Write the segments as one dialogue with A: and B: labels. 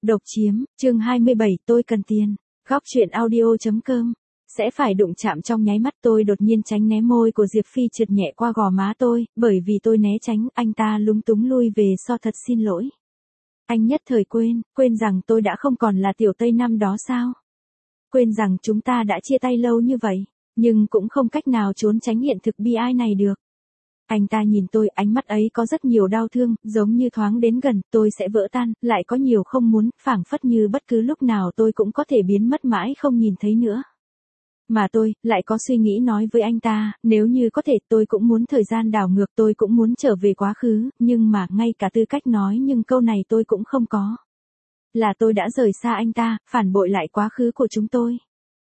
A: Độc chiếm, chương 27, tôi cần tiền. Góc truyện audio.com. Sẽ phải đụng chạm trong nháy mắt, tôi đột nhiên tránh né môi của Diệp Phi trượt nhẹ qua gò má tôi, bởi vì tôi né tránh, anh ta lúng túng lui về so thật xin lỗi. Anh nhất thời quên rằng tôi đã không còn là Tiểu Tây năm đó sao? Quên rằng chúng ta đã chia tay lâu như vậy, nhưng cũng không cách nào trốn tránh hiện thực bi ai này được. Anh ta nhìn tôi, ánh mắt ấy có rất nhiều đau thương, giống như thoáng đến gần, tôi sẽ vỡ tan, lại có nhiều không muốn, phảng phất như bất cứ lúc nào tôi cũng có thể biến mất mãi không nhìn thấy nữa. Mà tôi, lại có suy nghĩ nói với anh ta, nếu như có thể tôi cũng muốn thời gian đảo ngược, tôi cũng muốn trở về quá khứ, nhưng mà ngay cả tư cách nói nhưng câu này tôi cũng không có. Là tôi đã rời xa anh ta, phản bội lại quá khứ của chúng tôi.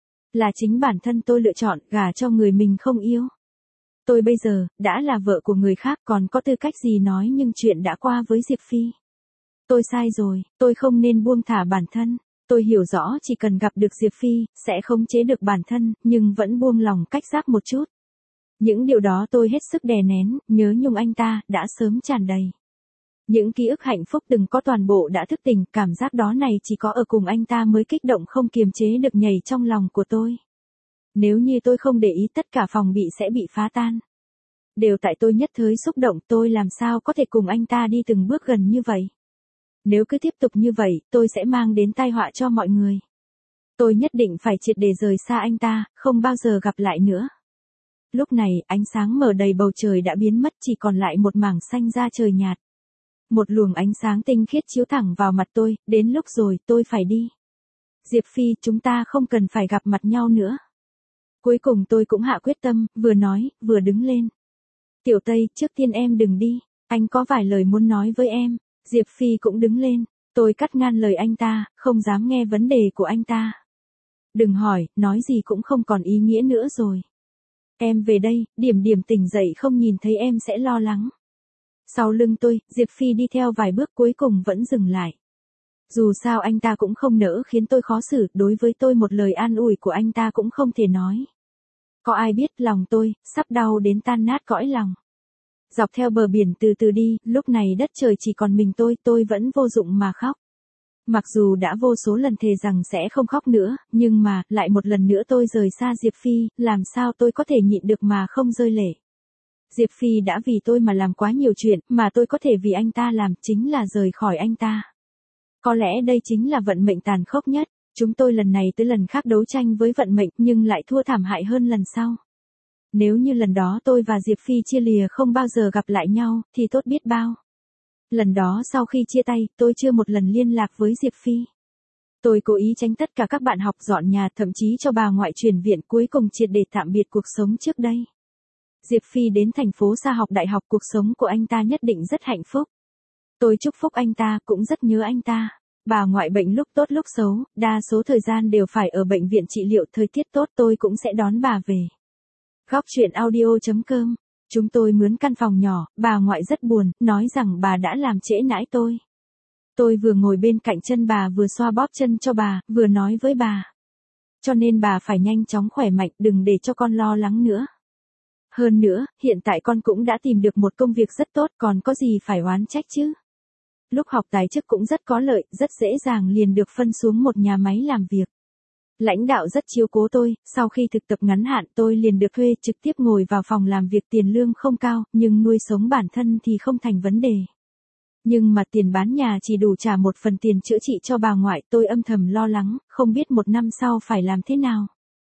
A: Là chính bản thân tôi lựa chọn, gả cho người mình không yêu. Tôi bây giờ, đã là vợ của người khác, còn có tư cách gì nói nhưng chuyện đã qua với Diệp Phi. Tôi sai rồi, tôi không nên buông thả bản thân. Tôi hiểu rõ chỉ cần gặp được Diệp Phi, sẽ khống chế được bản thân, nhưng vẫn buông lòng cách giác một chút. Những điều đó tôi hết sức đè nén, nhớ nhung anh ta, đã sớm tràn đầy. Những ký ức hạnh phúc từng có toàn bộ đã thức tỉnh, cảm giác đó này chỉ có ở cùng anh ta mới kích động không kiềm chế được nhảy trong lòng của tôi. Nếu như tôi không để ý, tất cả phòng bị sẽ bị phá tan. Đều tại tôi nhất thời xúc động, tôi làm sao có thể cùng anh ta đi từng bước gần như vậy. Nếu cứ tiếp tục như vậy, tôi sẽ mang đến tai họa cho mọi người. Tôi nhất định phải triệt để rời xa anh ta, không bao giờ gặp lại nữa. Lúc này, ánh sáng mở đầy bầu trời đã biến mất, chỉ còn lại một mảng xanh da trời nhạt. Một luồng ánh sáng tinh khiết chiếu thẳng vào mặt tôi, đến lúc rồi, tôi phải đi. Diệp Phi, chúng ta không cần phải gặp mặt nhau nữa. Cuối cùng tôi cũng hạ quyết tâm, vừa nói, vừa đứng lên. Tiểu Tây, trước tiên em đừng đi, anh có vài lời muốn nói với em. Diệp Phi cũng đứng lên, tôi cắt ngang lời anh ta, không dám nghe vấn đề của anh ta. Đừng hỏi, nói gì cũng không còn ý nghĩa nữa rồi. Em về đây, điểm tỉnh dậy không nhìn thấy em sẽ lo lắng. Sau lưng tôi, Diệp Phi đi theo vài bước cuối cùng vẫn dừng lại. Dù sao anh ta cũng không nỡ khiến tôi khó xử, đối với tôi một lời an ủi của anh ta cũng không thể nói. Có ai biết lòng tôi, sắp đau đến tan nát cõi lòng. Dọc theo bờ biển từ từ đi, lúc này đất trời chỉ còn mình tôi vẫn vô dụng mà khóc. Mặc dù đã vô số lần thề rằng sẽ không khóc nữa, nhưng mà, lại một lần nữa tôi rời xa Diệp Phi, làm sao tôi có thể nhịn được mà không rơi lệ. Diệp Phi đã vì tôi mà làm quá nhiều chuyện, mà tôi có thể vì anh ta làm, chính là rời khỏi anh ta. Có lẽ đây chính là vận mệnh tàn khốc nhất, chúng tôi lần này tới lần khác đấu tranh với vận mệnh nhưng lại thua thảm hại hơn lần sau. Nếu như lần đó tôi và Diệp Phi chia lìa không bao giờ gặp lại nhau, thì tốt biết bao. Lần đó sau khi chia tay, tôi chưa một lần liên lạc với Diệp Phi. Tôi cố ý tránh tất cả các bạn học, dọn nhà, thậm chí cho bà ngoại chuyển viện, cuối cùng triệt để tạm biệt cuộc sống trước đây. Diệp Phi đến thành phố xa học đại học, cuộc sống của anh ta nhất định rất hạnh phúc. Tôi chúc phúc anh ta, cũng rất nhớ anh ta. Bà ngoại bệnh lúc tốt lúc xấu, đa số thời gian đều phải ở bệnh viện trị liệu, thời tiết tốt tôi cũng sẽ đón bà về. Góc truyện audio.com. Chúng tôi mướn căn phòng nhỏ, bà ngoại rất buồn, nói rằng bà đã làm trễ nải tôi. Tôi vừa ngồi bên cạnh chân bà vừa xoa bóp chân cho bà, vừa nói với bà. Cho nên bà phải nhanh chóng khỏe mạnh, đừng để cho con lo lắng nữa. Hơn nữa, hiện tại con cũng đã tìm được một công việc rất tốt, còn có gì phải oán trách chứ. Lúc học tài chức cũng rất có lợi, rất dễ dàng liền được phân xuống một nhà máy làm việc. Lãnh đạo rất chiếu cố tôi, sau khi thực tập ngắn hạn tôi liền được thuê trực tiếp ngồi vào phòng làm việc, tiền lương không cao, nhưng nuôi sống bản thân thì không thành vấn đề. Nhưng mà tiền bán nhà chỉ đủ trả một phần tiền chữa trị cho bà ngoại, tôi âm thầm lo lắng, không biết một năm sau phải làm thế nào.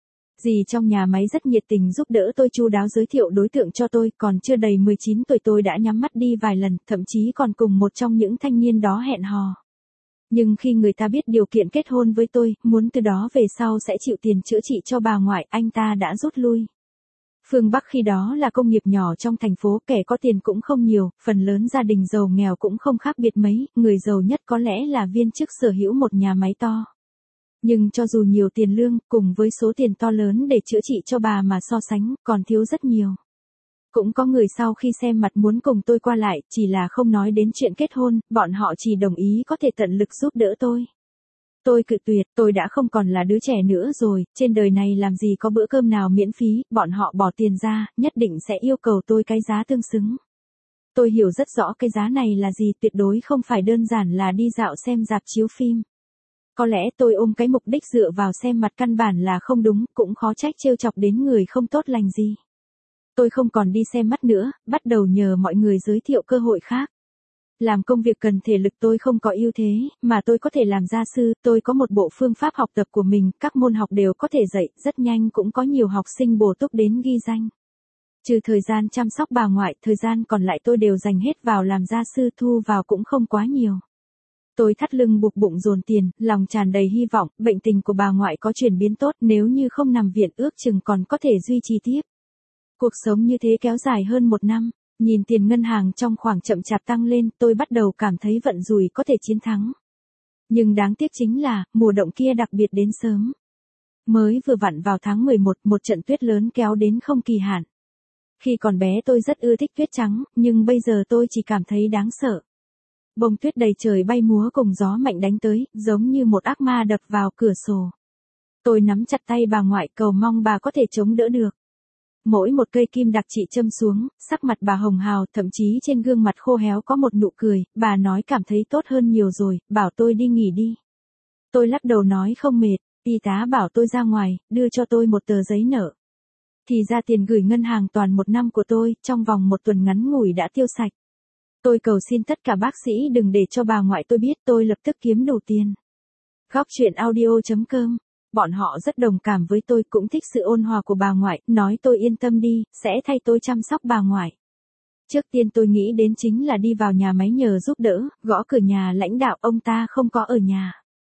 A: Dì trong nhà máy rất nhiệt tình giúp đỡ tôi, chu đáo giới thiệu đối tượng cho tôi, còn chưa đầy 19 tuổi tôi đã nhắm mắt đi vài lần, thậm chí còn cùng một trong những thanh niên đó hẹn hò. Nhưng khi người ta biết điều kiện kết hôn với tôi, muốn từ đó về sau sẽ chịu tiền chữa trị cho bà ngoại, anh ta đã rút lui. Phương Bắc khi đó là công nghiệp nhỏ trong thành phố, kẻ có tiền cũng không nhiều, phần lớn gia đình giàu nghèo cũng không khác biệt mấy, người giàu nhất có lẽ là viên chức sở hữu một nhà máy to. Nhưng cho dù nhiều tiền lương, cùng với số tiền to lớn để chữa trị cho bà mà so sánh, còn thiếu rất nhiều. Cũng có người sau khi xem mặt muốn cùng tôi qua lại, chỉ là không nói đến chuyện kết hôn, bọn họ chỉ đồng ý có thể tận lực giúp đỡ tôi. Tôi cự tuyệt, tôi đã không còn là đứa trẻ nữa rồi, trên đời này làm gì có bữa cơm nào miễn phí, bọn họ bỏ tiền ra, nhất định sẽ yêu cầu tôi cái giá tương xứng. Tôi hiểu rất rõ cái giá này là gì, tuyệt đối không phải đơn giản là đi dạo xem rạp chiếu phim. Có lẽ tôi ôm cái mục đích dựa vào xem mặt căn bản là không đúng, cũng khó trách trêu chọc đến người không tốt lành gì. Tôi không còn đi xem mắt nữa, bắt đầu nhờ mọi người giới thiệu cơ hội khác. Làm công việc cần thể lực tôi không có ưu thế, mà tôi có thể làm gia sư, tôi có một bộ phương pháp học tập của mình, các môn học đều có thể dạy, rất nhanh cũng có nhiều học sinh bổ túc đến ghi danh. Trừ thời gian chăm sóc bà ngoại, thời gian còn lại tôi đều dành hết vào làm gia sư, thu vào cũng không quá nhiều. Tôi thắt lưng buộc bụng dồn tiền, lòng tràn đầy hy vọng, bệnh tình của bà ngoại có chuyển biến tốt, nếu như không nằm viện ước chừng còn có thể duy trì tiếp. Cuộc sống như thế kéo dài hơn 1 năm, nhìn tiền ngân hàng trong khoảng chậm chạp tăng lên, tôi bắt đầu cảm thấy vận rủi có thể chiến thắng. Nhưng đáng tiếc chính là, mùa động kia đặc biệt đến sớm. Mới vừa vặn vào tháng 11, một trận tuyết lớn kéo đến không kỳ hạn. Khi còn bé tôi rất ưa thích tuyết trắng, nhưng bây giờ tôi chỉ cảm thấy đáng sợ. Bông tuyết đầy trời bay múa cùng gió mạnh đánh tới, giống như một ác ma đập vào cửa sổ. Tôi nắm chặt tay bà ngoại cầu mong bà có thể chống đỡ được. Mỗi một cây kim đặc chị châm xuống, sắc mặt bà hồng hào, thậm chí trên gương mặt khô héo có một nụ cười, bà nói cảm thấy tốt hơn nhiều rồi, bảo tôi đi nghỉ đi. Tôi lắc đầu nói không mệt, y tá bảo tôi ra ngoài, đưa cho tôi một tờ giấy nợ. Thì ra tiền gửi ngân hàng toàn 1 năm của tôi, trong vòng 1 tuần ngắn ngủi đã tiêu sạch. Tôi cầu xin tất cả bác sĩ đừng để cho bà ngoại tôi biết, tôi lập tức kiếm đủ tiền. Góc truyện audio.com. Bọn họ rất đồng cảm với tôi, cũng thích sự ôn hòa của bà ngoại, nói tôi yên tâm đi, sẽ thay tôi chăm sóc bà ngoại. Trước tiên tôi nghĩ đến chính là đi vào nhà máy nhờ giúp đỡ, gõ cửa nhà lãnh đạo, ông ta không có ở nhà.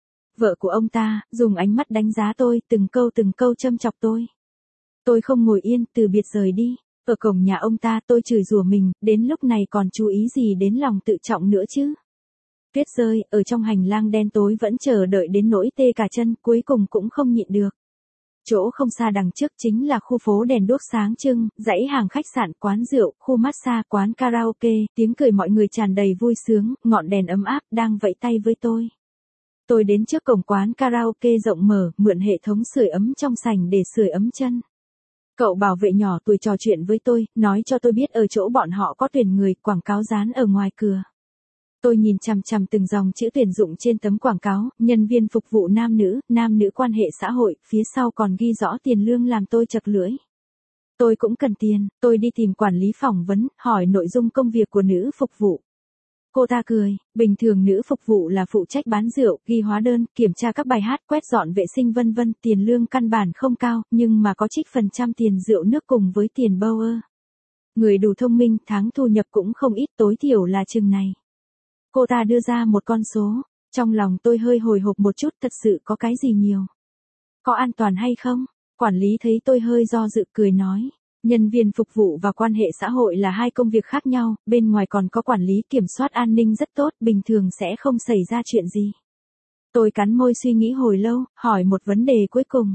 A: Vợ của ông ta, dùng ánh mắt đánh giá tôi, từng câu châm chọc tôi. Tôi không ngồi yên, từ biệt rời đi. Ở cổng nhà ông ta tôi chửi rủa mình, đến lúc này còn chú ý gì đến lòng tự trọng nữa chứ. Tuyết rơi, ở trong hành lang đen tối vẫn chờ đợi đến nỗi tê cả chân, cuối cùng cũng không nhịn được. Chỗ không xa đằng trước chính là khu phố đèn đuốc sáng trưng, dãy hàng khách sạn, quán rượu, khu massage, quán karaoke, tiếng cười mọi người tràn đầy vui sướng, ngọn đèn ấm áp đang vẫy tay với tôi. Tôi đến trước cổng quán karaoke rộng mở, mượn hệ thống sưởi ấm trong sảnh để sưởi ấm chân. Cậu bảo vệ nhỏ tuổi trò chuyện với tôi, nói cho tôi biết ở chỗ bọn họ có tuyển người, quảng cáo dán ở ngoài cửa. Tôi nhìn chằm chằm từng dòng chữ tuyển dụng trên tấm quảng cáo, nhân viên phục vụ nam nữ quan hệ xã hội, phía sau còn ghi rõ tiền lương làm tôi chật lưỡi. Tôi cũng cần tiền, tôi đi tìm quản lý phỏng vấn, hỏi nội dung công việc của nữ phục vụ. Cô ta cười, bình thường nữ phục vụ là phụ trách bán rượu, ghi hóa đơn, kiểm tra các bài hát, quét dọn vệ sinh vân vân, tiền lương căn bản không cao, nhưng mà có trích phần trăm tiền rượu nước cùng với tiền bower. Người đủ thông minh, tháng thu nhập cũng không ít, tối thiểu là chừng này. Cô ta đưa ra một con số, trong lòng tôi hơi hồi hộp một chút, thật sự có cái gì nhiều. Có an toàn hay không? Quản lý thấy tôi hơi do dự cười nói. Nhân viên phục vụ và quan hệ xã hội là 2 công việc khác nhau, bên ngoài còn có quản lý kiểm soát an ninh rất tốt, bình thường sẽ không xảy ra chuyện gì. Tôi cắn môi suy nghĩ hồi lâu, hỏi một vấn đề cuối cùng.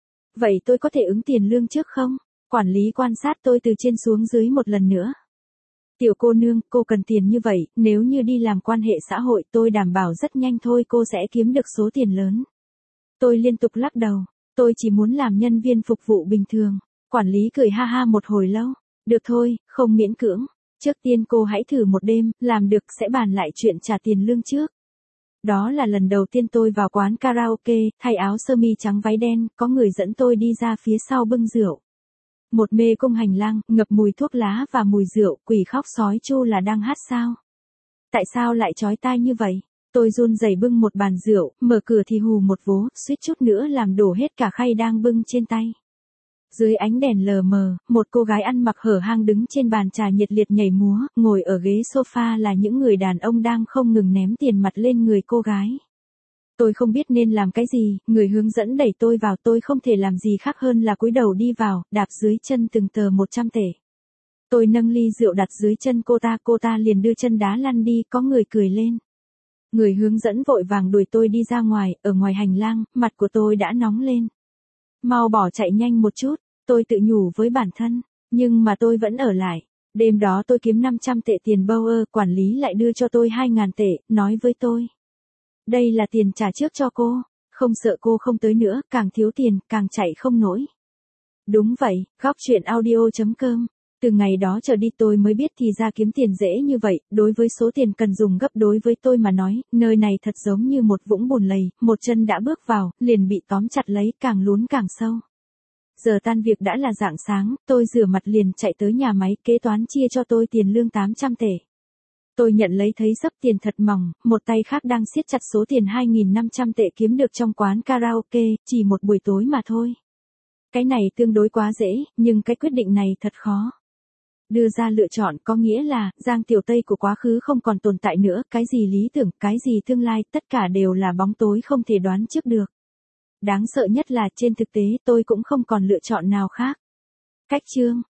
A: Vậy tôi có thể ứng tiền lương trước không? Quản lý quan sát tôi từ trên xuống dưới một lần nữa. Tiểu cô nương, cô cần tiền như vậy, nếu như đi làm quan hệ xã hội tôi đảm bảo rất nhanh thôi cô sẽ kiếm được số tiền lớn. Tôi liên tục lắc đầu, tôi chỉ muốn làm nhân viên phục vụ bình thường. Quản lý cười ha ha một hồi lâu, được thôi, không miễn cưỡng. Trước tiên cô hãy thử một đêm, làm được sẽ bàn lại chuyện trả tiền lương trước. Đó là lần đầu tiên tôi vào quán karaoke, thay áo sơ mi trắng váy đen, có người dẫn tôi đi ra phía sau bưng rượu. Một mê cung hành lang, ngập mùi thuốc lá và mùi rượu, quỷ khóc sói chu là đang hát sao? Tại sao lại chói tai như vậy? Tôi run rẩy bưng một bàn rượu, mở cửa thì hù một vố, suýt chút nữa làm đổ hết cả khay đang bưng trên tay. Dưới ánh đèn lờ mờ, một cô gái ăn mặc hở hang đứng trên bàn trà nhiệt liệt nhảy múa, ngồi ở ghế sofa là những người đàn ông đang không ngừng ném tiền mặt lên người cô gái. Tôi không biết nên làm cái gì, người hướng dẫn đẩy tôi vào, tôi không thể làm gì khác hơn là cúi đầu đi vào, đạp dưới chân từng tờ 100 tệ. Tôi nâng ly rượu đặt dưới chân cô ta liền đưa chân đá lăn đi, có người cười lên. Người hướng dẫn vội vàng đuổi tôi đi ra ngoài, ở ngoài hành lang, mặt của tôi đã nóng lên. Mau bỏ chạy nhanh một chút, tôi tự nhủ với bản thân, nhưng mà tôi vẫn ở lại. Đêm đó tôi kiếm 500 tệ tiền bower, quản lý lại đưa cho tôi 2.000 tệ, nói với tôi. Đây là tiền trả trước cho cô, không sợ cô không tới nữa, càng thiếu tiền, càng chạy không nổi. Đúng vậy, góc truyện audio.com Từ ngày đó trở đi tôi mới biết thì ra kiếm tiền dễ như vậy, đối với số tiền cần dùng gấp đối với tôi mà nói, nơi này thật giống như một vũng bùn lầy, một chân đã bước vào, liền bị tóm chặt lấy, càng lún càng sâu. Giờ tan việc đã là rạng sáng, tôi rửa mặt liền chạy tới nhà máy, kế toán chia cho tôi tiền lương 800 tệ. Tôi nhận lấy thấy xấp tiền thật mỏng, một tay khác đang siết chặt số tiền 2.500 tệ kiếm được trong quán karaoke, chỉ một buổi tối mà thôi. Cái này tương đối quá dễ, nhưng cái quyết định này thật khó. Đưa ra lựa chọn có nghĩa là, Giang Tiểu Tây của quá khứ không còn tồn tại nữa, cái gì lý tưởng, cái gì tương lai, tất cả đều là bóng tối không thể đoán trước được. Đáng sợ nhất là trên thực tế tôi cũng không còn lựa chọn nào khác. Cách chương